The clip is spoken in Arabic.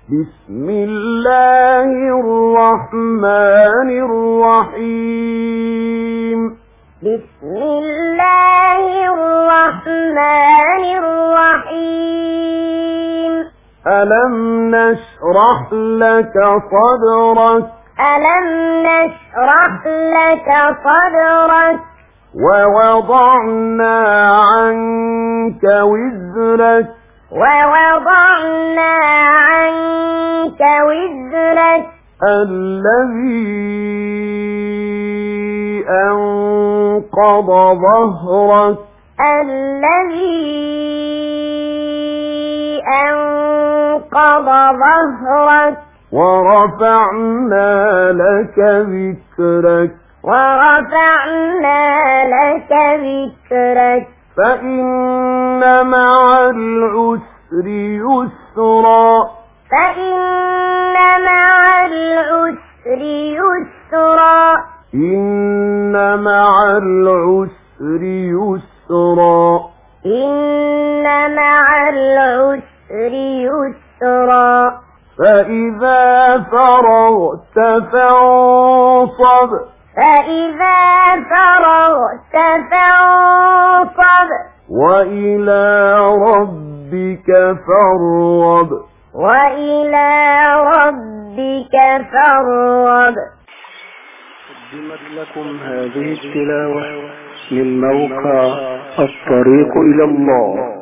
بسم الله الرحمن الرحيم بسم الله الرحمن الرحيم ألم نشرح لك صدرك ألم نشرح لك صدرك ووضعنا عنك وزرك ووضعنا عنك وزرك الذي أنقض ظهرك الذي أنقض ظهرك ورفعنا لك ذكرك ورفعنا لك ذكرك فإن مع العسر يسرا فإن مع العسر يسرا إن مع العسر يسرا إن مع العسر يسرا فإذا فرغت فانصب فإذا فرغت فانصب وإلى ربك فارغب وإلى ربك فارغب. قدمت لكم هذه التلاوة من موقع الطريق إلى الله.